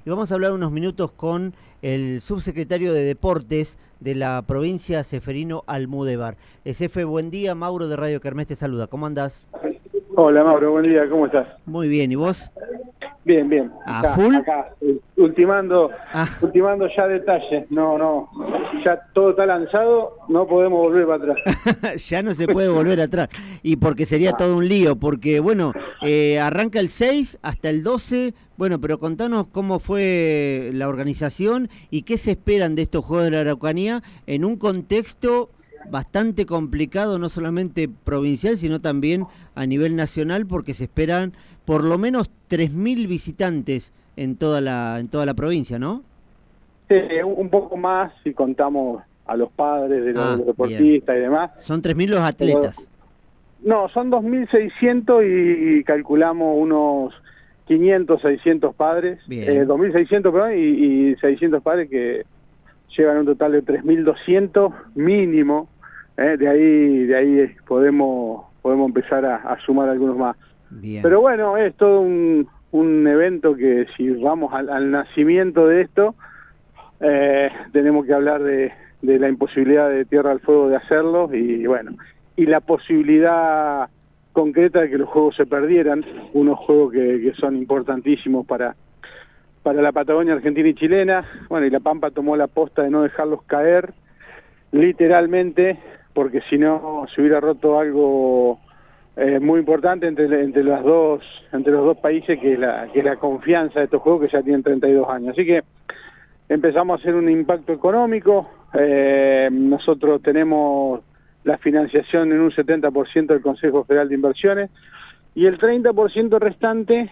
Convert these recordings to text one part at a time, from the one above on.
y vamos a hablar unos minutos con el subsecretario de Deportes de la provincia, Seferino Almudévar. Cefe, buen día, Mauro de Radio Kermés te saluda, ¿cómo andás? Hola Mauro, buen día, ¿cómo estás? Muy bien, ¿y vos? Bien, bien. ¿A full? Acá, ultimando ya detalles. No, ya todo está lanzado, no podemos volver para atrás. Ya no se puede volver atrás, y porque sería todo un lío, porque bueno, arranca el 6 hasta el 12, bueno, pero contanos cómo fue la organización y qué se esperan de estos Juegos de la Araucanía en un contexto bastante complicado, no solamente provincial, sino también a nivel nacional, porque se esperan por lo menos 3.000 visitantes en toda la provincia, ¿no? Sí, un poco más si contamos a los padres de los deportistas bien. Y demás. Son 3.000 los atletas. No, son 2.600 y calculamos unos 500, 600 padres. 2.600, perdón, y 600 padres que llevan un total de 3.200 mínimo. De ahí podemos podemos empezar a sumar algunos más. Bien. Pero bueno, es todo un evento que si vamos al nacimiento de esto, tenemos que hablar de la imposibilidad de Tierra del Fuego de hacerlo y bueno, y la posibilidad concreta de que los juegos se perdieran, unos juegos que son importantísimos para la Patagonia argentina y chilena. Bueno, y La Pampa tomó la posta de no dejarlos caer, literalmente, porque si no se hubiera roto algo muy importante entre los dos países, que es la confianza de estos juegos que ya tienen 32 años. Así que empezamos a hacer un impacto económico. Nosotros tenemos la financiación en un 70% del Consejo Federal de Inversiones y el 30% restante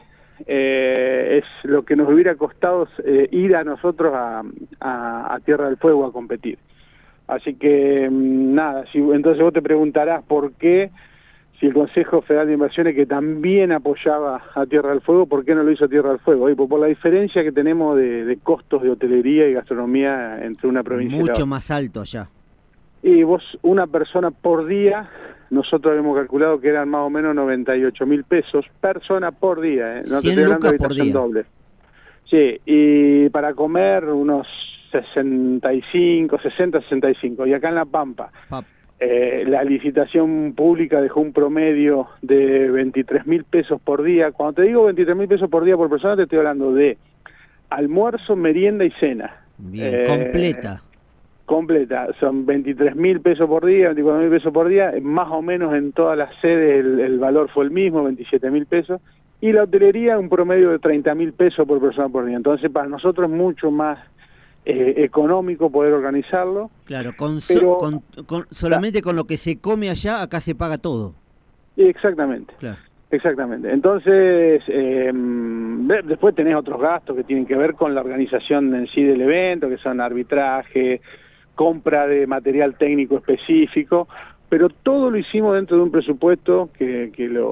es lo que nos hubiera costado ir a nosotros a Tierra del Fuego a competir. Así que nada, entonces vos te preguntarás por qué, si el Consejo Federal de Inversiones, que también apoyaba a Tierra del Fuego, ¿por qué no lo hizo Tierra del Fuego? Y por la diferencia que tenemos de costos de hotelería y gastronomía entre una provincia y la otra. Mucho más alto allá. Y vos, una persona por día, nosotros habíamos calculado que eran más o menos 98.000 pesos persona por día, no te estoy hablando de habitación doble. Sí, y para comer unos 60, 65, y acá en La Pampa, la licitación pública dejó un promedio de 23.000 pesos por día. Cuando te digo 23.000 pesos por día por persona, te estoy hablando de almuerzo, merienda y cena. Bien, completa, son 23.000 pesos por día, 24.000 pesos por día, más o menos en todas las sedes el valor fue el mismo, 27.000 pesos, y la hotelería un promedio de 30.000 pesos por persona por día. Entonces para nosotros es mucho más económico poder organizarlo. Claro, solamente claro, con lo que se come allá, acá se paga todo. Exactamente. Claro. Exactamente. Entonces, después tenés otros gastos que tienen que ver con la organización en sí del evento, que son arbitraje, compra de material técnico específico, pero todo lo hicimos dentro de un presupuesto que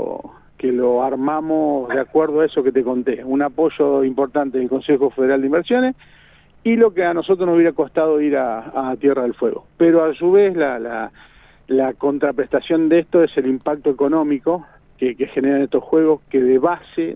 lo armamos de acuerdo a eso que te conté, un apoyo importante del Consejo Federal de Inversiones y lo que a nosotros nos hubiera costado ir a Tierra del Fuego. Pero a su vez la contraprestación de esto es el impacto económico que generan estos juegos, que de base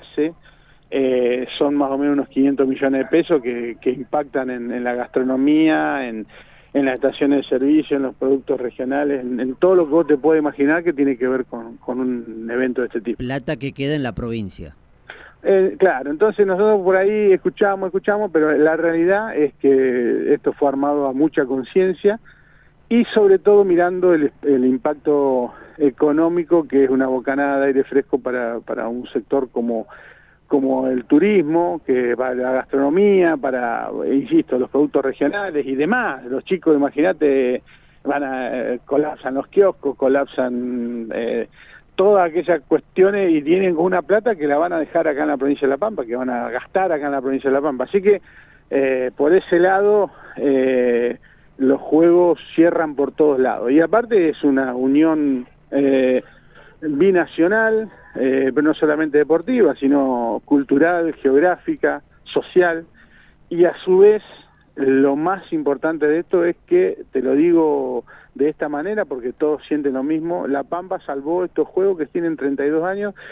son más o menos unos 500 millones de pesos que impactan en la gastronomía, en las estaciones de servicio, en los productos regionales, en todo lo que vos te puedes imaginar que tiene que ver con un evento de este tipo. Plata que queda en la provincia. Claro, entonces nosotros por ahí escuchamos, pero la realidad es que esto fue armado a mucha conciencia y sobre todo mirando el impacto económico, que es una bocanada de aire fresco para un sector como el turismo, que va a la gastronomía, para, insisto, los productos regionales y demás. Los chicos, imagínate, colapsan los kioscos, colapsan todas aquellas cuestiones y tienen una plata que la van a dejar acá en la provincia de La Pampa, que van a gastar acá en la provincia de La Pampa. Así que por ese lado los juegos cierran por todos lados. Y aparte es una unión binacional, pero no solamente deportiva, sino cultural, geográfica, social, y a su vez lo más importante de esto es que, te lo digo de esta manera porque todos sienten lo mismo, La Pampa salvó estos juegos que tienen 32 años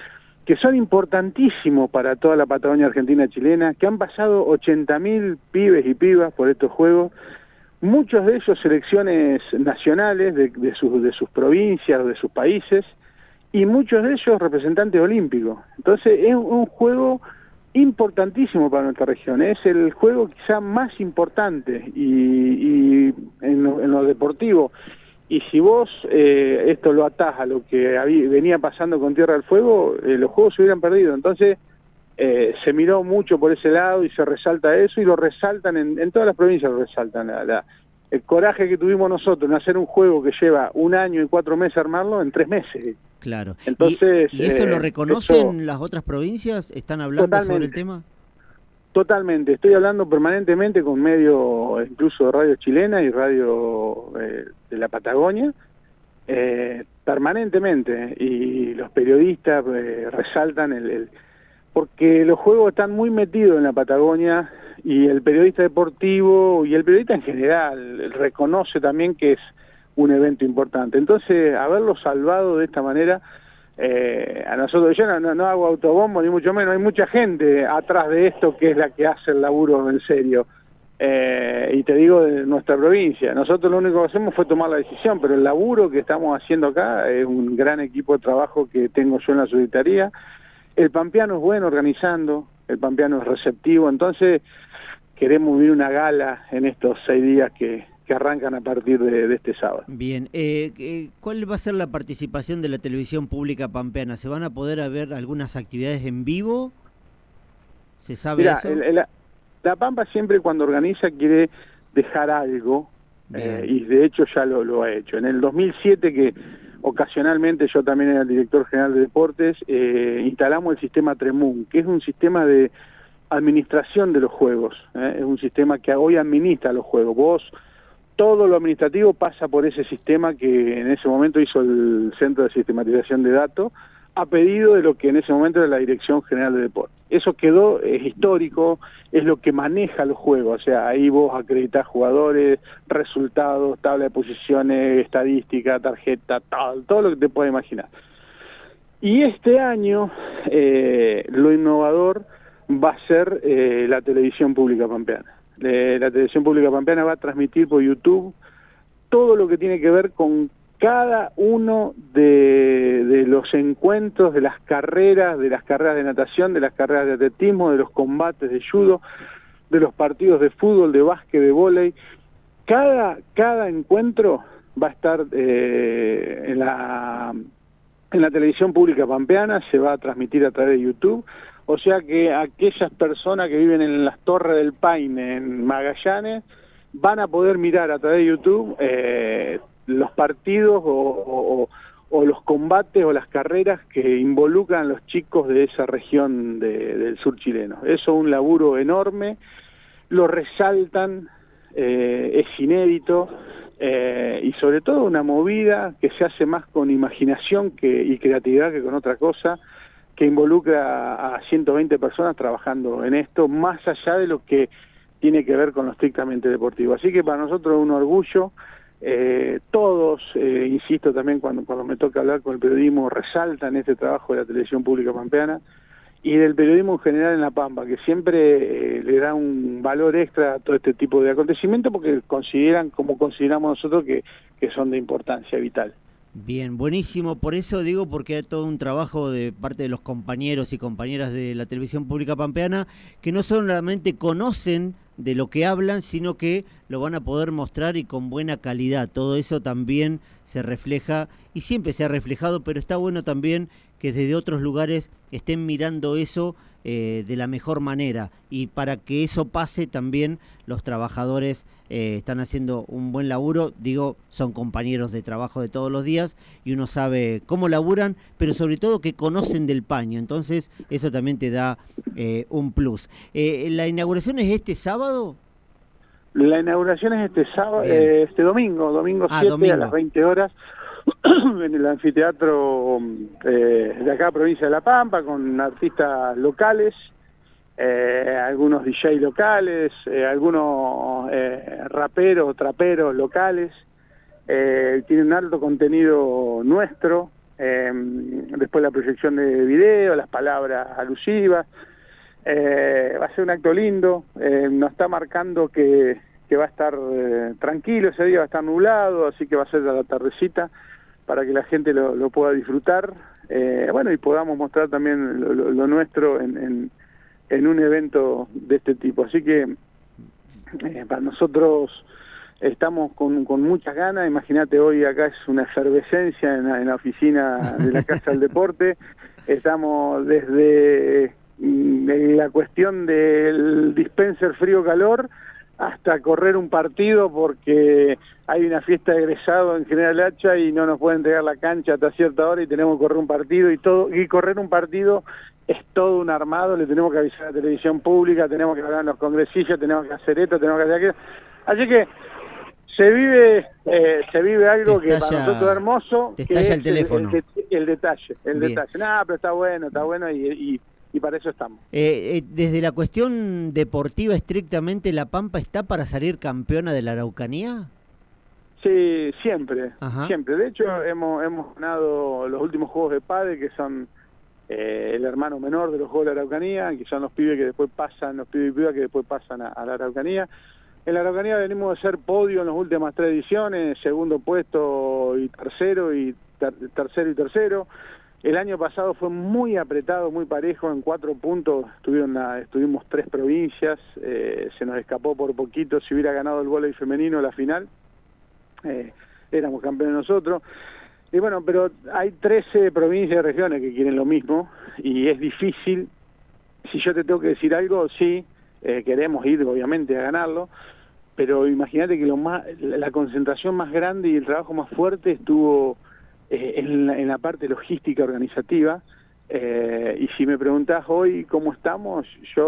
que son importantísimos para toda la Patagonia argentina chilena, que han pasado 80.000 pibes y pibas por estos Juegos, muchos de ellos selecciones nacionales de sus provincias o de sus países, y muchos de ellos representantes olímpicos. Entonces es un juego importantísimo para nuestra región, es el juego quizá más importante y en lo deportivo. Y si vos esto lo atás a lo que venía pasando con Tierra del Fuego, los Juegos se hubieran perdido. Entonces se miró mucho por ese lado y se resalta eso, y lo resaltan en todas las provincias, lo resaltan. El coraje que tuvimos nosotros en hacer un juego que lleva 1 año y 4 meses armarlo en 3 meses. Claro. Entonces, ¿Y eso lo reconocen las otras provincias? ¿Están hablando sobre el tema? Totalmente. Estoy hablando permanentemente con medios, incluso de radio chilena y radio de la Patagonia, permanentemente. Y los periodistas resaltan porque los juegos están muy metidos en la Patagonia, y el periodista deportivo y el periodista en general reconoce también que es un evento importante. Entonces, haberlo salvado de esta manera, a nosotros, yo no hago autobombo ni mucho menos, hay mucha gente atrás de esto que es la que hace el laburo en serio, y te digo de nuestra provincia. Nosotros lo único que hacemos fue tomar la decisión, pero el laburo que estamos haciendo acá es un gran equipo de trabajo que tengo yo en la secretaría. El pampeano es bueno organizando, el pampeano es receptivo, entonces queremos vivir una gala en estos 6 días que arrancan a partir de este sábado. Bien, ¿cuál va a ser la participación de la televisión pública pampeana? ¿Se van a poder ver algunas actividades en vivo? ¿Se sabe eso? La Pampa siempre cuando organiza quiere dejar algo, y de hecho ya lo ha hecho. En el 2007, que ocasionalmente yo también era el director general de deportes, instalamos el sistema Tremum, que es un sistema de administración de los juegos, es un sistema que hoy administra los juegos. Todo lo administrativo pasa por ese sistema que en ese momento hizo el Centro de Sistematización de Datos, a pedido de lo que en ese momento era la Dirección General de Deportes. Eso quedó, es histórico, es lo que maneja los juegos, o sea, ahí vos acreditás jugadores, resultados, tabla de posiciones, estadística, tarjeta, todo lo que te puedas imaginar. Y este año lo innovador va a ser la televisión pública pampeana. La televisión pública pampeana va a transmitir por YouTube todo lo que tiene que ver con cada uno de los encuentros, de las carreras de natación, de las carreras de atletismo, de los combates de judo, de los partidos de fútbol, de básquet, de vóley. Cada encuentro va a estar en la televisión pública pampeana, se va a transmitir a través de YouTube. O sea que aquellas personas que viven en las Torres del Paine, en Magallanes, van a poder mirar a través de YouTube los partidos o los combates o las carreras que involucran a los chicos de esa región del sur chileno. Eso es un laburo enorme, lo resaltan, es inédito, y sobre todo una movida que se hace más con imaginación y creatividad que con otra cosa, que involucra a 120 personas trabajando en esto, más allá de lo que tiene que ver con lo estrictamente deportivo. Así que para nosotros es un orgullo. Todos, insisto también cuando me toca hablar con el periodismo, resaltan este trabajo de la televisión pública pampeana y del periodismo en general en La Pampa, que siempre le da un valor extra a todo este tipo de acontecimientos porque consideran, como consideramos nosotros, que son de importancia vital. Bien, buenísimo. Por eso digo, porque hay todo un trabajo de parte de los compañeros y compañeras de la televisión pública pampeana que no solamente conocen de lo que hablan, sino que lo van a poder mostrar y con buena calidad. Todo eso también se refleja y siempre se ha reflejado, pero está bueno también que desde otros lugares estén mirando eso de la mejor manera, y para que eso pase también los trabajadores están haciendo un buen laburo. Digo, son compañeros de trabajo de todos los días y uno sabe cómo laburan, pero sobre todo que conocen del paño, entonces eso también te da un plus. ¿La inauguración es este sábado? La inauguración es este sábado, este domingo 7 domingo. A las 20 horas en el anfiteatro de acá, provincia de La Pampa, con artistas locales, algunos DJ locales, algunos raperos, traperos locales. Tiene un alto contenido nuestro, después la proyección de video, las palabras alusivas. Va a ser un acto lindo, nos está marcando que va a estar tranquilo ese día, va a estar nublado, así que va a ser a la tardecita para que la gente lo pueda disfrutar, bueno, y podamos mostrar también lo nuestro en un evento de este tipo. Así que para nosotros estamos con muchas ganas. Imagínate, hoy acá es una efervescencia en la oficina de la Casa del Deporte. Estamos desde la cuestión del dispenser frío-calor hasta correr un partido, porque hay una fiesta de egresado en General Hacha y no nos pueden entregar la cancha hasta cierta hora y tenemos que correr un partido, y correr un partido es todo un armado. Le tenemos que avisar a la televisión pública, tenemos que hablar en los congresistas, tenemos que hacer esto, tenemos que hacer aquello. Así que se vive algo que para nosotros es hermoso, te que estalla es el teléfono. el detalle. Bien. No, pero está bueno y para eso estamos. Desde la cuestión deportiva estrictamente, ¿La Pampa está para salir campeona de la Araucanía? Sí, siempre. Ajá. Siempre. De hecho, hemos ganado los últimos Juegos de Padre, que son el hermano menor de los Juegos de la Araucanía, que son los pibes que después pasan, los pibes y pibas que después pasan a la Araucanía. En la Araucanía venimos de ser podio en las últimas 3 ediciones, segundo puesto y tercero, tercero. El año pasado fue muy apretado, muy parejo, en 4 puntos estuvimos 3 provincias, se nos escapó por poquito. Si hubiera ganado el vóley femenino la final, éramos campeones nosotros. Y bueno, pero hay 13 provincias y regiones que quieren lo mismo, y es difícil. Si yo te tengo que decir algo, sí, queremos ir obviamente a ganarlo, pero imagínate que la concentración más grande y el trabajo más fuerte estuvo en la parte logística organizativa, y si me preguntás hoy cómo estamos,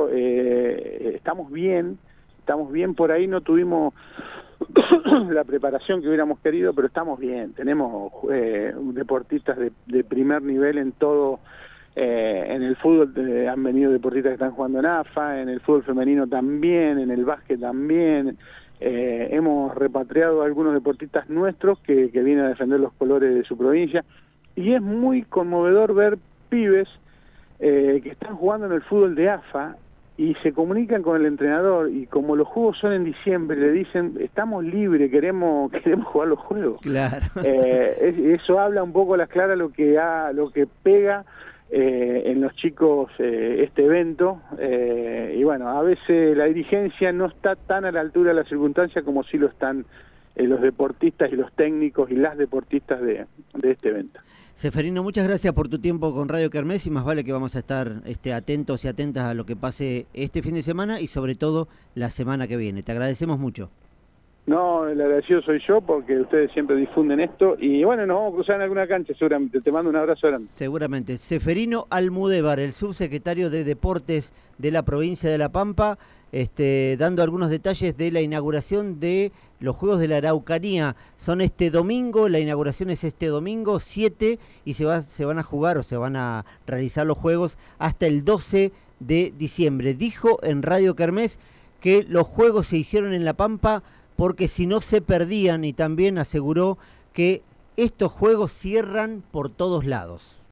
estamos bien por ahí. No tuvimos la preparación que hubiéramos querido, pero estamos bien. Tenemos deportistas de primer nivel en todo. En el fútbol han venido deportistas que están jugando en AFA, en el fútbol femenino también, en el básquet también. Hemos repatriado a algunos deportistas nuestros que vienen a defender los colores de su provincia, y es muy conmovedor ver pibes que están jugando en el fútbol de AFA y se comunican con el entrenador, y como los juegos son en diciembre, le dicen: estamos libres, queremos jugar los juegos. Claro. Eso habla un poco a las claras lo que pega en los chicos este evento, y bueno, a veces la dirigencia no está tan a la altura de la circunstancia como sí lo están los deportistas y los técnicos y las deportistas de este evento. Seferino, muchas gracias por tu tiempo con Radio Kermés, y más vale que vamos a estar atentos y atentas a lo que pase este fin de semana y sobre todo la semana que viene. Te agradecemos mucho. No, el agradecido soy yo, porque ustedes siempre difunden esto, y bueno, nos vamos a cruzar en alguna cancha seguramente. Te mando un abrazo grande. Seguramente. Seferino Almudévar, el subsecretario de Deportes de la provincia de La Pampa, dando algunos detalles de la inauguración de los Juegos de la Araucanía. Son este domingo, la inauguración es este domingo 7, y se van a jugar, o se van a realizar los Juegos hasta el 12 de diciembre. Dijo en Radio Kermés que los Juegos se hicieron en La Pampa porque si no se perdían, y también aseguró que estos Juegos cierran por todos lados.